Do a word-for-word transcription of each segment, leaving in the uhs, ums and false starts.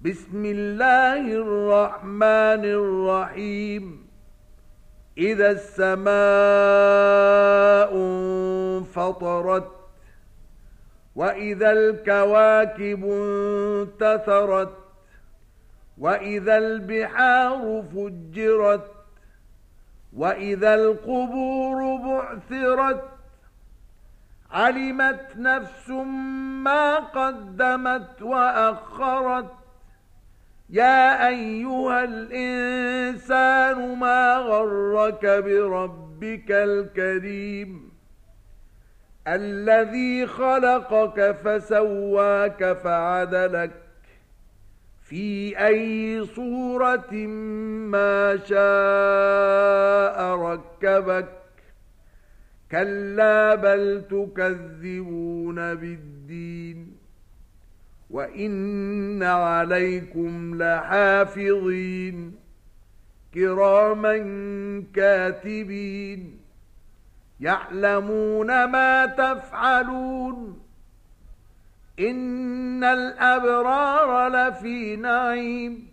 بسم الله الرحمن الرحيم. إذا السماء انفطرت وإذا الكواكب انتثرت وإذا البحار فجرت وإذا القبور بعثرت علمت نفس ما قدمت وأخرت يا أيها الإنسان ما غرك بربك الكريم الذي خلقك فسواك فعدلك في أي صورة ما شاء ركبك كلا بل تكذبون بالدين وإن عليكم لحافظين كراما كاتبين يعلمون ما تفعلون إن الأبرار لفي نعيم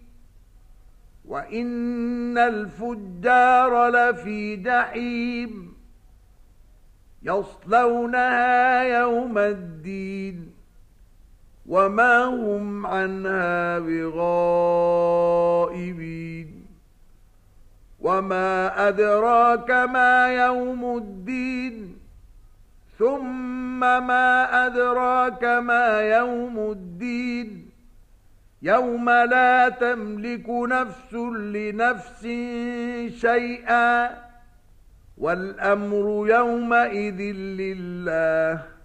وإن الفجار لفي جحيم يصلونها يوم الدين وما هم عنها بغائبين وما أدراك ما يوم الدين ثم ما أدراك ما يوم الدين يوم لا تملك نفس لنفس شيئا والأمر يومئذ لله